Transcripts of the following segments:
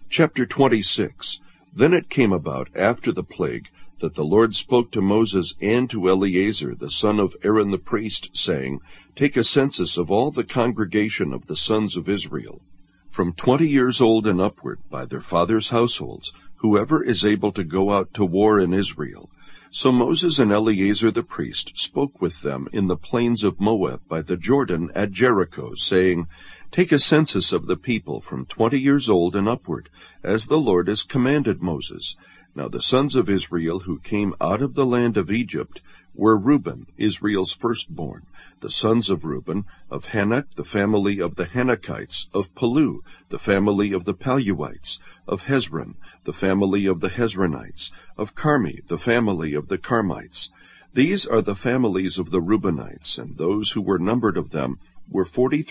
Chapter 26. Then it came about after the plague that the Lord spoke to Moses and to Eleazar the son of Aaron the priest, saying, Take a census of all the congregation of the sons of Israel, from 20 years old and upward, by their fathers' households, whoever is able to go out to war in Israel. So Moses and Eleazar the priest spoke with them in the plains of Moab by the Jordan at Jericho, saying, Take a census of the people from 20 years old and upward, as the Lord has commanded Moses. Now the sons of Israel who came out of the land of Egypt were Reuben, Israel's firstborn, the sons of Reuben, of Hanok, the family of the Hanokites, of Palu, the family of the Paluites, of Hezron, the family of the Hezronites, of Carmi, the family of the Carmites. These are the families of the Reubenites, and those who were numbered of them were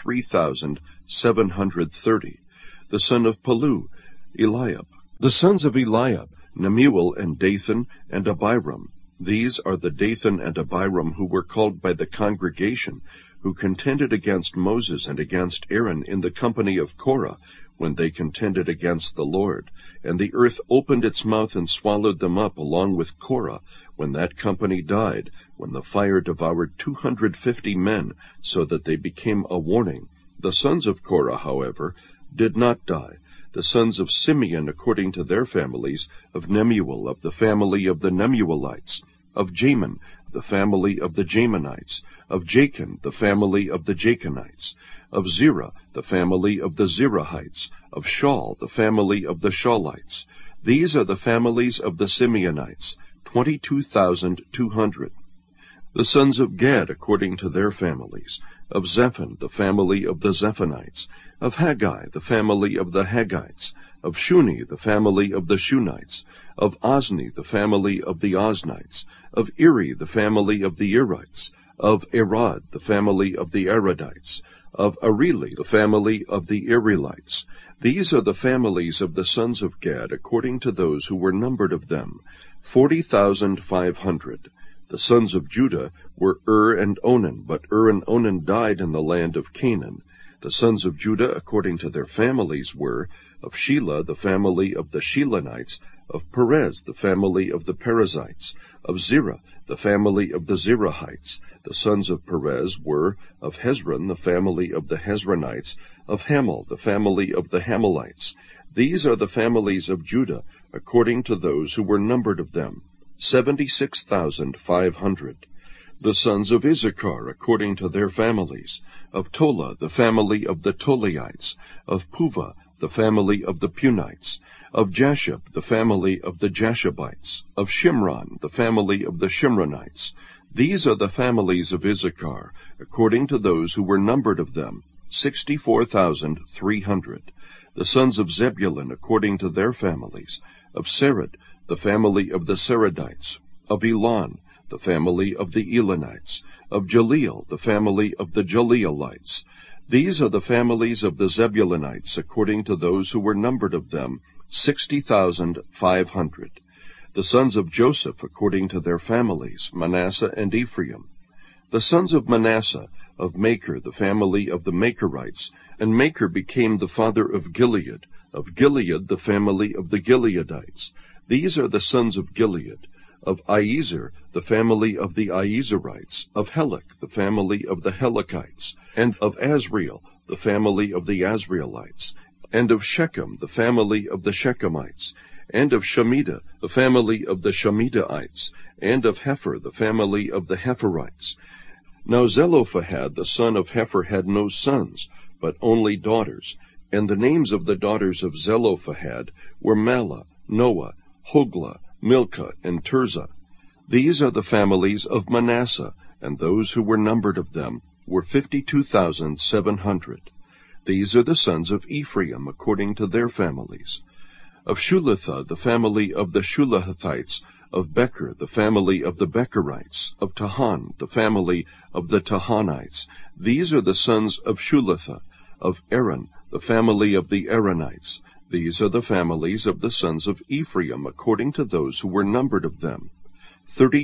43,730. The son of Palu, Eliab. The sons of Eliab, Nemuel and Dathan and Abiram. These are the Dathan and Abiram who were called by the congregation, who contended against Moses and against Aaron in the company of Korah, when they contended against the Lord. And the earth opened its mouth and swallowed them up along with Korah, when that company died, when the fire devoured 250 men, so that they became a warning. The sons of Korah, however, did not die. The sons of Simeon according to their families, of Nemuel, of the family of the Nemuelites, of Jamin, the family of the Jaminites, of Jachin, the family of the Jachinites, of Zerah, the family of the Zerahites, of Shaul, the family of the Shaulites. These are the families of the Simeonites, 22,200. The sons of Gad according to their families, of Zephon, the family of the Zephonites, of Haggai, the family of the Haggites, of Shuni, the family of the Shunites, of Ozni, the family of the Oznites, of Eri, the family of the Erites, of Arad, the family of the Aradites, of Areli, the family of the Arelites. These are the families of the sons of Gad according to those who were numbered of them, 40,500. The sons of Judah were and Onan, but and Onan died in the land of Canaan. The sons of Judah according to their families were, of Shelah, the family of the Shelonites, of Perez, the family of the Perizzites, of Zerah, the family of the Zerahites. The sons of Perez were, of Hezron, the family of the Hezronites, of Hamel, the family of the Hamelites. These are the families of Judah, according to those who were numbered of them, 76,500. The sons of Issachar, according to their families, of Tola, the family of the Tolaites, of Puvah, the family of the Punites, of Jashub, the family of the Jashubites, of Shimron, the family of the Shimronites. These are the families of Issachar, according to those who were numbered of them, 64,300. The sons of Zebulun, according to their families, of Sered, the family of the Seredites, of Elon, the family of the Elonites, of Jaleel, the family of the Jaleelites. These are the families of the Zebulunites, according to those who were numbered of them, 60,500. The sons of Joseph, according to their families, Manasseh and Ephraim. The sons of Manasseh, of Machir, the family of the Machirites, and Machir became the father of Gilead the family of the Gileadites. These are the sons of Gilead. Of Iezer, the family of the Iezerites, of Helek, the family of the Helekites, and of Asriel, the family of the Asrielites, and of Shechem, the family of the Shechemites, and of Shemida, the family of the Shemidaites, and of Hepher, the family of the Hepherites. Now Zelophehad, the son of Hepher, had no sons, but only daughters, and the names of the daughters of Zelophehad were Mahlah, Noah, Hoglah, Milcah, and Tirzah. These are the families of Manasseh, and those who were numbered of them were 52,700. These are the sons of Ephraim according to their families. Of Shulatha, the family of the Shulathites, of Becher, the family of the Becherites, of Tahan, the family of the Tahanites. These are the sons of Shulatha. Of Aaron, the family of the Aaronites. These are the families of the sons of Ephraim according to those who were numbered of them,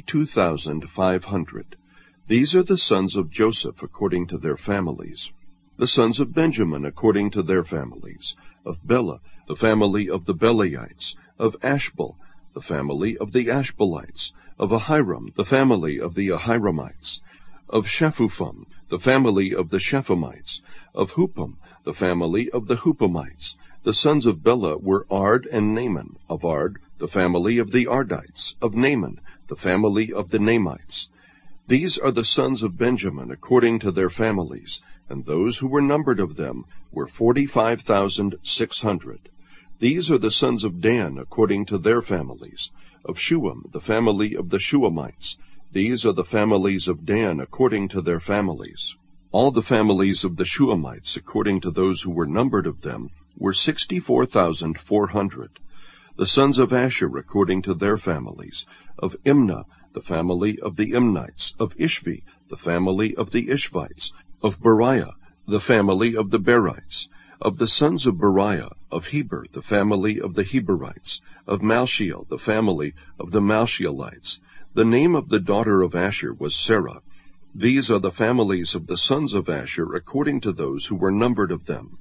32,500. These are the sons of Joseph according to their families. The sons of Benjamin according to their families. Of Bela, the family of the Belaites. Of Ashbel, the family of the Ashbelites. Of Ahiram, the family of the Ahiramites. Of Shephupham, the family of the Shephamites. Of Hupam, the family of the Hupamites. The sons of Bela were Ard and Naaman. Of Ard, the family of the Ardites. Of Naaman, the family of the Naamites. These are the sons of Benjamin according to their families, and those who were numbered of them were 45,600. These are the sons of Dan according to their families. Of Shuam, the family of the Shuamites. These are the families of Dan according to their families. All the families of the Shuamites according to those who were numbered of them were 64,400. The sons of Asher according to their families. Of Imnah, the family of the Imnites. Of Ishvi, the family of the Ishvites. Of Beriah, the family of the Berites. Of the sons of Beriah, of Heber, the family of the Heberites. Of Malchiel, the family of the Malchielites. The name of the daughter of Asher was Sarah. These are the families of the sons of Asher according to those who were numbered of them,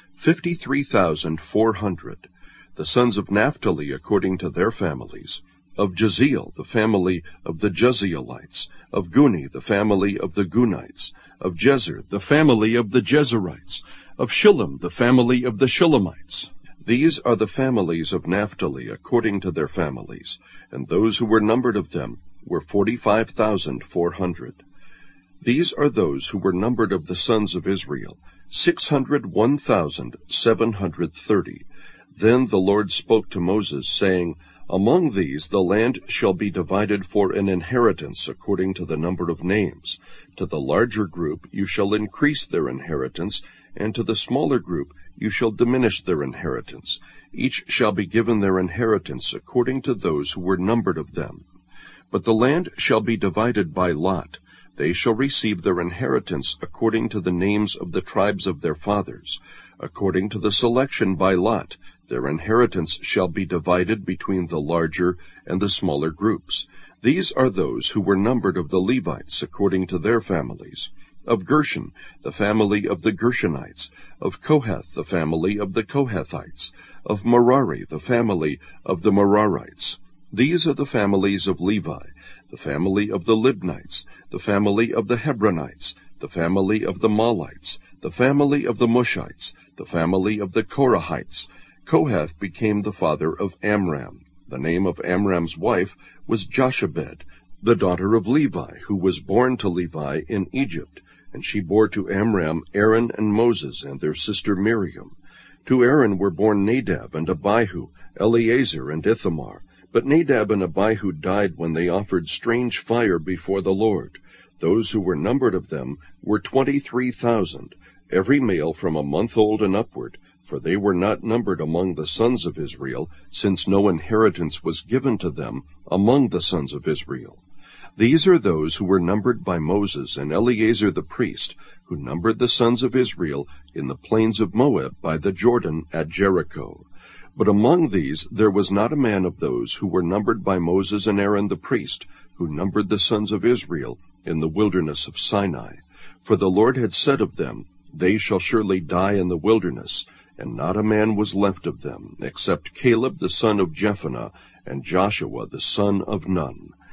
53,400. The sons of Naphtali according to their families. Of Jeziel, the family of the Jezielites. Of Guni, the family of the Gunites. Of Jezer, the family of the Jezerites. Of Shillem, the family of the Shillemites. These are the families of Naphtali according to their families, and those who were numbered of them were 45,400. These are those who were numbered of the sons of Israel, 601,730. Then the Lord spoke to Moses, saying, Among these the land shall be divided for an inheritance according to the number of names. To the larger group you shall increase their inheritance, and to the smaller group you shall diminish their inheritance. Each shall be given their inheritance according to those who were numbered of them. But the land shall be divided by lot. They shall receive their inheritance according to the names of the tribes of their fathers. According to the selection by lot, their inheritance shall be divided between the larger and the smaller groups. These are those who were numbered of the Levites according to their families. Of Gershon, the family of the Gershonites. Of Kohath, the family of the Kohathites. Of Merari, the family of the Merarites. These are the families of Levi, the family of the Libnites, the family of the Hebronites, the family of the Malites, the family of the Mushites, the family of the Korahites. Kohath became the father of Amram. The name of Amram's wife was Jochebed, the daughter of Levi, who was born to Levi in Egypt, and she bore to Amram Aaron and Moses and their sister Miriam. To Aaron were born Nadab and Abihu, Eleazar and Ithamar. But Nadab and Abihu died when they offered strange fire before the Lord. Those who were numbered of them were 23,000, every male from a month old and upward, for they were not numbered among the sons of Israel, since no inheritance was given to them among the sons of Israel. These are those who were numbered by Moses and Eleazar the priest, who numbered the sons of Israel in the plains of Moab by the Jordan at Jericho. But among these there was not a man of those who were numbered by Moses and Aaron the priest, who numbered the sons of Israel in the wilderness of Sinai. For the Lord had said of them, They shall surely die in the wilderness, and not a man was left of them, except Caleb the son of Jephunneh, and Joshua the son of Nun.